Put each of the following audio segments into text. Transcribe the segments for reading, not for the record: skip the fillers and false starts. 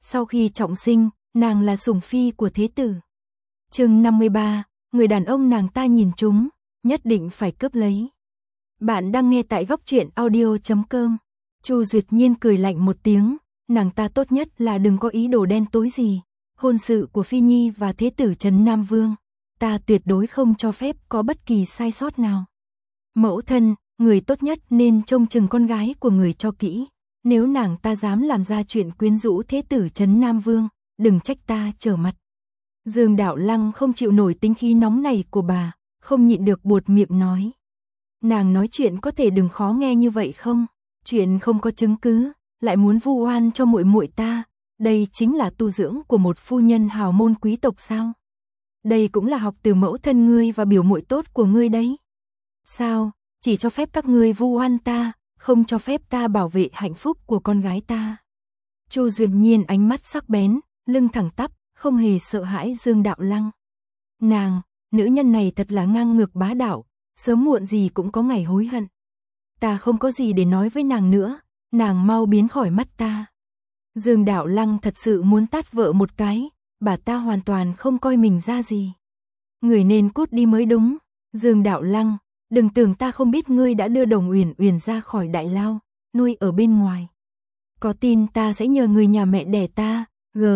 Sau khi trọng sinh, nàng là sủng phi của thế tử. Chương 53, người đàn ông nàng ta nhìn trúng, nhất định phải cướp lấy. Bạn đang nghe tại góc truyện audio.com. Chu Duyệt Nhiên cười lạnh một tiếng, nàng ta tốt nhất là đừng có ý đồ đen tối gì. Hôn sự của Phi Nhi và thế tử Trấn Nam Vương, ta tuyệt đối không cho phép có bất kỳ sai sót nào. Mẫu thân, người tốt nhất nên trông chừng con gái của người cho kỹ. Nếu nàng ta dám làm ra chuyện quyến rũ thế tử Trấn Nam Vương, đừng trách ta trở mặt. Dương Đạo Lăng không chịu nổi tính khí nóng này của bà, không nhịn được buột miệng nói. Nàng nói chuyện có thể đừng khó nghe như vậy không? Chuyện không có chứng cứ, lại muốn vu oan cho muội muội ta, đây chính là tu dưỡng của một phu nhân hào môn quý tộc sao? Đây cũng là học từ mẫu thân ngươi và biểu muội tốt của ngươi đấy. Sao, chỉ cho phép các ngươi vu oan ta, không cho phép ta bảo vệ hạnh phúc của con gái ta? Chu Duyệt Nhiên ánh mắt sắc bén, lưng thẳng tắp, không hề sợ hãi Dương Đạo Lăng. Nàng, nữ nhân này thật là ngang ngược bá đạo, sớm muộn gì cũng có ngày hối hận. Ta không có gì để nói với nàng nữa, nàng mau biến khỏi mắt ta. Dương Đạo Lăng thật sự muốn tát vợ một cái, bà ta hoàn toàn không coi mình ra gì. Người nên cút đi mới đúng. Dương Đạo Lăng, đừng tưởng ta không biết ngươi đã đưa Đồng Uyển Uyển ra khỏi Đại Lao, nuôi ở bên ngoài. Có tin ta sẽ nhờ người nhà mẹ đẻ ta,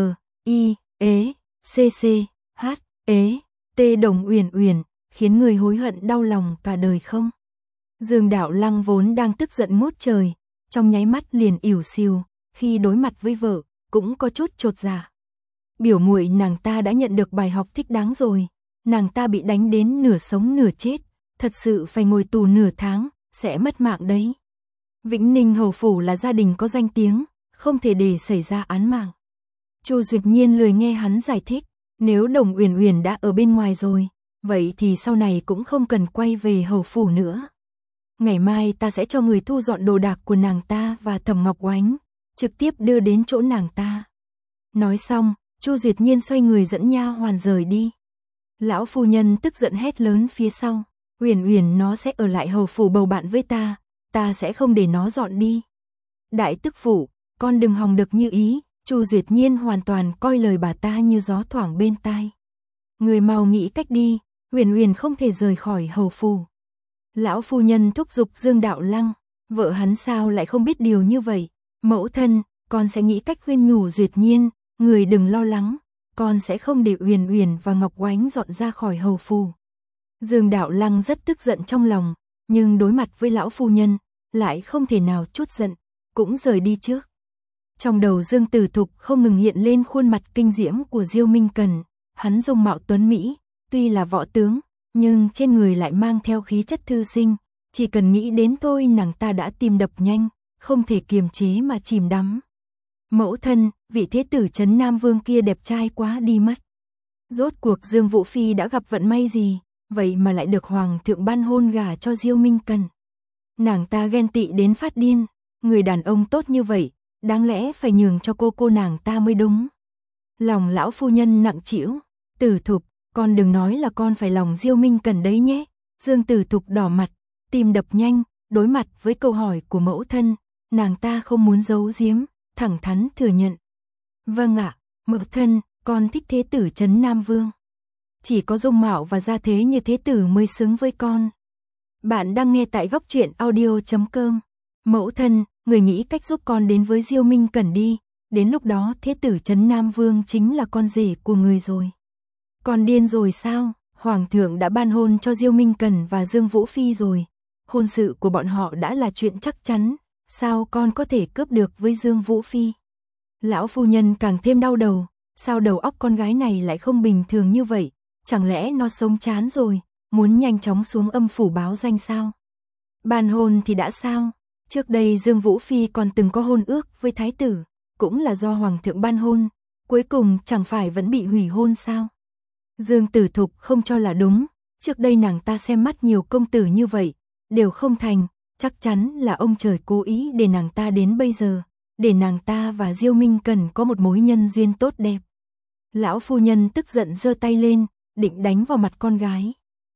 G.I.E.C.C.H.E.T Đồng Uyển Uyển, khiến người hối hận đau lòng cả đời không? Dương Đạo Lăng vốn đang tức giận ngút trời, trong nháy mắt liền ỉu xìu, khi đối mặt với vợ, cũng có chút chột dạ. Biểu muội nàng ta đã nhận được bài học thích đáng rồi, nàng ta bị đánh đến nửa sống nửa chết, thật sự phải ngồi tù nửa tháng, sẽ mất mạng đấy. Vĩnh Ninh hầu phủ là gia đình có danh tiếng, không thể để xảy ra án mạng. Chu Duyệt Nhiên lười nghe hắn giải thích, nếu Đồng Uyển Uyển đã ở bên ngoài rồi, vậy thì sau này cũng không cần quay về hầu phủ nữa. Ngày mai ta sẽ cho người thu dọn đồ đạc của nàng ta và Thẩm Ngọc Oánh, trực tiếp đưa đến chỗ nàng ta. Nói xong, Chu Duyệt Nhiên xoay người dẫn nha hoàn rời đi. Lão phu nhân tức giận hét lớn phía sau, Uyển Uyển nó sẽ ở lại hầu phủ bầu bạn với ta sẽ không để nó dọn đi. Đại tức phụ, con đừng hòng được như ý. Chu Duyệt Nhiên hoàn toàn coi lời bà ta như gió thoảng bên tai. Người mau nghĩ cách đi, Uyển Uyển không thể rời khỏi hầu phủ. Lão phu nhân thúc giục Dương Đạo Lăng, vợ hắn sao lại không biết điều như vậy. Mẫu thân, con sẽ nghĩ cách khuyên nhủ Duyệt Nhiên, người đừng lo lắng, con sẽ không để Uyển Uyển và Ngọc Oánh dọn ra khỏi hầu phủ. Dương Đạo Lăng rất tức giận trong lòng, nhưng đối mặt với lão phu nhân, lại không thể nào chút giận, cũng rời đi trước. Trong đầu Dương Tử Thục không ngừng hiện lên khuôn mặt kinh diễm của Diêu Minh Cần, hắn dung mạo tuấn mỹ, tuy là võ tướng, nhưng trên người lại mang theo khí chất thư sinh, chỉ cần nghĩ đến thôi nàng ta đã tim đập nhanh, không thể kiềm chế mà chìm đắm. Mẫu thân, vị thế tử Trấn Nam Vương kia đẹp trai quá đi mất. Rốt cuộc Dương Vũ Phi đã gặp vận may gì, vậy mà lại được Hoàng thượng ban hôn gả cho Diêu Minh Cần. Nàng ta ghen tị đến phát điên, người đàn ông tốt như vậy, đáng lẽ phải nhường cho cô nàng ta mới đúng. Lòng lão phu nhân nặng trĩu, Tử Thục, con đừng nói là con phải lòng Diêu Minh Cần đấy nhé. Dương Tử Thục đỏ mặt, tim đập nhanh, đối mặt với câu hỏi của mẫu thân, nàng ta không muốn giấu giếm, thẳng thắn thừa nhận. Vâng ạ, mẫu thân, con thích thế tử Trấn Nam Vương. Chỉ có dung mạo và gia thế như thế tử mới xứng với con. Bạn đang nghe tại góc truyện audio.com. Mẫu thân, người nghĩ cách giúp con đến với Diêu Minh Cần đi, đến lúc đó thế tử Trấn Nam Vương chính là con rể của người rồi. Con điên rồi sao? Hoàng thượng đã ban hôn cho Diêu Minh Cần và Dương Vũ Phi rồi. Hôn sự của bọn họ đã là chuyện chắc chắn, sao con có thể cướp được với Dương Vũ Phi? Lão phu nhân càng thêm đau đầu, sao đầu óc con gái này lại không bình thường như vậy? Chẳng lẽ nó sống chán rồi, muốn nhanh chóng xuống âm phủ báo danh sao? Ban hôn thì đã sao? Trước đây Dương Vũ Phi còn từng có hôn ước với thái tử, cũng là do Hoàng thượng ban hôn, cuối cùng chẳng phải vẫn bị hủy hôn sao? Dương Tử Thục không cho là đúng, trước đây nàng ta xem mắt nhiều công tử như vậy, đều không thành, chắc chắn là ông trời cố ý để nàng ta đến bây giờ, để nàng ta và Diêu Minh Cần có một mối nhân duyên tốt đẹp. Lão phu nhân tức giận giơ tay lên, định đánh vào mặt con gái.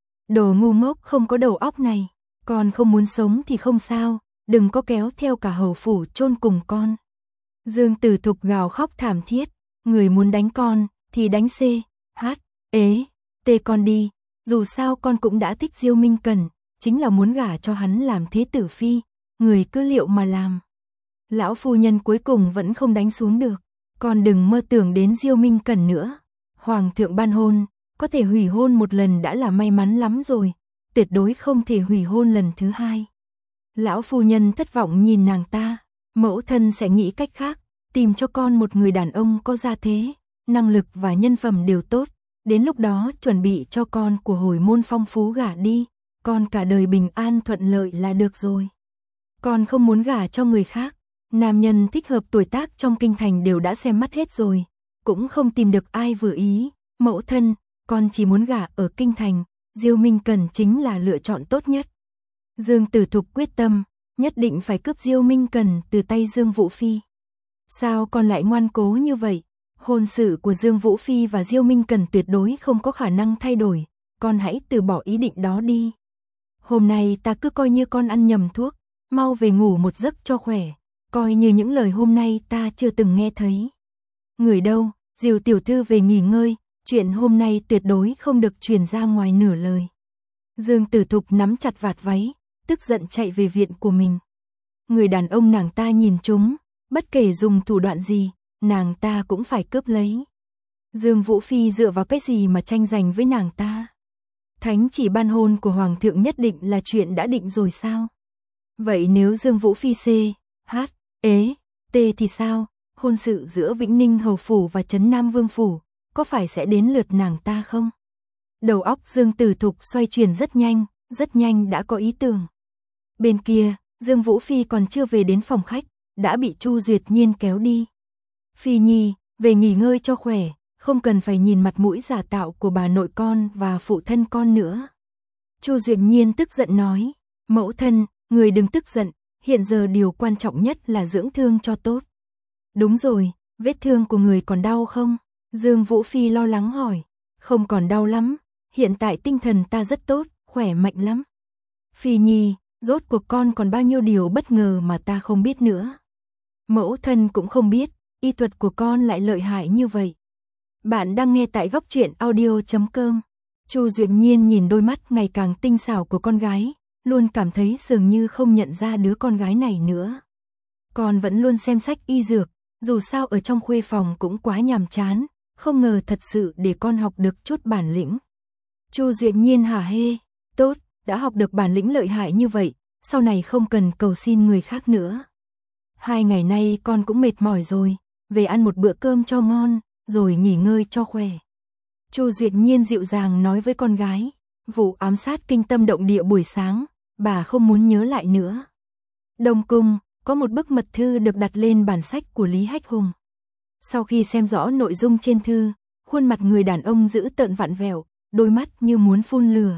Đồ ngu ngốc không có đầu óc này, con không muốn sống thì không sao, đừng có kéo theo cả hầu phủ chôn cùng con. Dương Tử Thục gào khóc thảm thiết, người muốn đánh con, thì đánh C, H, ế, T con đi, dù sao con cũng đã thích Diêu Minh Cẩn, chính là muốn gả cho hắn làm thế tử phi, người cứ liệu mà làm. Lão phu nhân cuối cùng vẫn không đánh xuống được, con đừng mơ tưởng đến Diêu Minh Cẩn nữa. Hoàng thượng ban hôn, có thể hủy hôn một lần đã là may mắn lắm rồi, tuyệt đối không thể hủy hôn lần thứ hai. Lão phu nhân thất vọng nhìn nàng ta, mẫu thân sẽ nghĩ cách khác, tìm cho con một người đàn ông có gia thế, năng lực và nhân phẩm đều tốt, đến lúc đó chuẩn bị cho con của hồi môn phong phú gả đi, con cả đời bình an thuận lợi là được rồi. Con không muốn gả cho người khác, nam nhân thích hợp tuổi tác trong kinh thành đều đã xem mắt hết rồi, cũng không tìm được ai vừa ý, mẫu thân, con chỉ muốn gả ở kinh thành, Diêu Minh Cẩn chính là lựa chọn tốt nhất. Dương Tử Thục quyết tâm, nhất định phải cướp Diêu Minh Cẩn từ tay Dương Vũ Phi. Sao con lại ngoan cố như vậy? Hôn sự của Dương Vũ Phi và Diêu Minh Cẩn tuyệt đối không có khả năng thay đổi, con hãy từ bỏ ý định đó đi. Hôm nay ta cứ coi như con ăn nhầm thuốc, mau về ngủ một giấc cho khỏe, coi như những lời hôm nay ta chưa từng nghe thấy. Người đâu, Diêu tiểu thư về nghỉ ngơi, chuyện hôm nay tuyệt đối không được truyền ra ngoài nửa lời. Dương Tử Thục nắm chặt vạt váy, tức giận chạy về viện của mình. Người đàn ông nàng ta nhìn chúng, bất kể dùng thủ đoạn gì, nàng ta cũng phải cướp lấy. Dương Vũ Phi dựa vào cái gì mà tranh giành với nàng ta? Thánh chỉ ban hôn của Hoàng thượng nhất định là chuyện đã định rồi sao? Vậy nếu Dương Vũ Phi C, H, ế, T thì sao? Hôn sự giữa Vĩnh Ninh Hầu Phủ và Trấn Nam Vương Phủ, có phải sẽ đến lượt nàng ta không? Đầu óc Dương Tử Thục xoay chuyển rất nhanh đã có ý tưởng. Bên kia, Dương Vũ Phi còn chưa về đến phòng khách, đã bị Chu Duyệt Nhiên kéo đi. Phi Nhi, về nghỉ ngơi cho khỏe, không cần phải nhìn mặt mũi giả tạo của bà nội con và phụ thân con nữa. Chu Duyệt Nhiên tức giận nói, mẫu thân, người đừng tức giận, hiện giờ điều quan trọng nhất là dưỡng thương cho tốt. Đúng rồi, vết thương của người còn đau không? Dương Vũ Phi lo lắng hỏi, không còn đau lắm, hiện tại tinh thần ta rất tốt, khỏe mạnh lắm. Phi Nhi, rốt cuộc con còn bao nhiêu điều bất ngờ mà ta không biết nữa. Mẫu thân cũng không biết, y thuật của con lại lợi hại như vậy. Bạn đang nghe tại Góc Truyện Audio.com. Chu Duyệt Nhiên nhìn đôi mắt ngày càng tinh xảo của con gái, luôn cảm thấy dường như không nhận ra đứa con gái này nữa. Con vẫn luôn xem sách y dược, dù sao ở trong khuê phòng cũng quá nhàm chán, không ngờ thật sự để con học được chút bản lĩnh. Chu Duyệt Nhiên hả hê, tốt, đã học được bản lĩnh lợi hại như vậy, sau này không cần cầu xin người khác nữa. 2 ngày nay con cũng mệt mỏi rồi, về ăn một bữa cơm cho ngon, rồi nghỉ ngơi cho khỏe. Chu Duyệt Nhiên dịu dàng nói với con gái, vụ ám sát kinh tâm động địa buổi sáng, bà không muốn nhớ lại nữa. Đông Cung, có một bức mật thư được đặt lên bản sách của Lý Hách Hùng. Sau khi xem rõ nội dung trên thư, khuôn mặt người đàn ông dữ tợn vặn vẹo, đôi mắt như muốn phun lửa.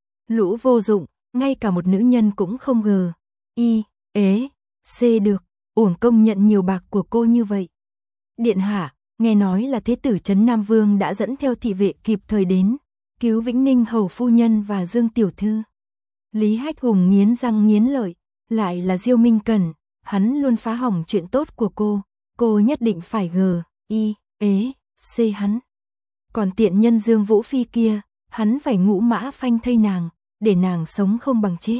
Lũ vô dụng, ngay cả một nữ nhân cũng không gờ. Y, ế, C được, uổng công nhận nhiều bạc của cô như vậy. Điện hạ, nghe nói là thế tử Trấn Nam Vương đã dẫn theo thị vệ kịp thời đến, cứu Vĩnh Ninh Hầu phu nhân và Dương tiểu thư. Lý Hách Hùng nghiến răng nghiến lợi, lại là Diêu Minh Cẩn, hắn luôn phá hỏng chuyện tốt của cô nhất định phải gờ, y, ế, C hắn. Còn tiện nhân Dương Vũ Phi kia, hắn phải ngũ mã phanh thây nàng, để nàng sống không bằng chết.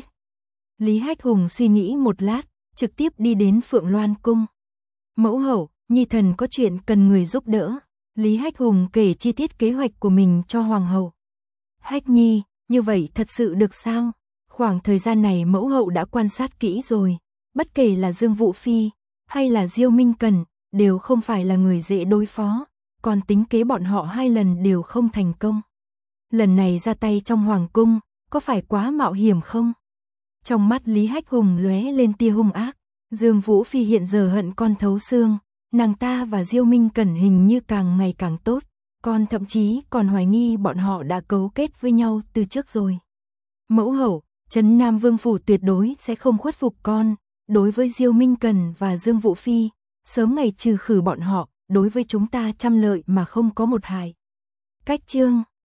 Lý Hách Hùng suy nghĩ một lát, trực tiếp đi đến Phượng Loan Cung. Mẫu hậu, nhi thần có chuyện cần người giúp đỡ. Lý Hách Hùng kể chi tiết kế hoạch của mình cho hoàng hậu. Hách Nhi, như vậy thật sự được sao? Khoảng thời gian này mẫu hậu đã quan sát kỹ rồi, bất kể là Dương Vũ Phi hay là Diêu Minh Cẩn, đều không phải là người dễ đối phó, còn tính kế bọn họ 2 lần đều không thành công. Lần này ra tay trong hoàng cung, có phải quá mạo hiểm không? Trong mắt Lý Hách Hùng lóe lên tia hung ác, Dương Vũ Phi hiện giờ hận con thấu xương, nàng ta và Diêu Minh Cẩn hình như càng ngày càng tốt, con thậm chí còn hoài nghi bọn họ đã cấu kết với nhau từ trước rồi. Mẫu hậu, Trấn Nam Vương Phủ tuyệt đối sẽ không khuất phục con, đối với Diêu Minh Cẩn và Dương Vũ Phi, sớm ngày trừ khử bọn họ, đối với chúng ta trăm lợi mà không có một hại. Cách chương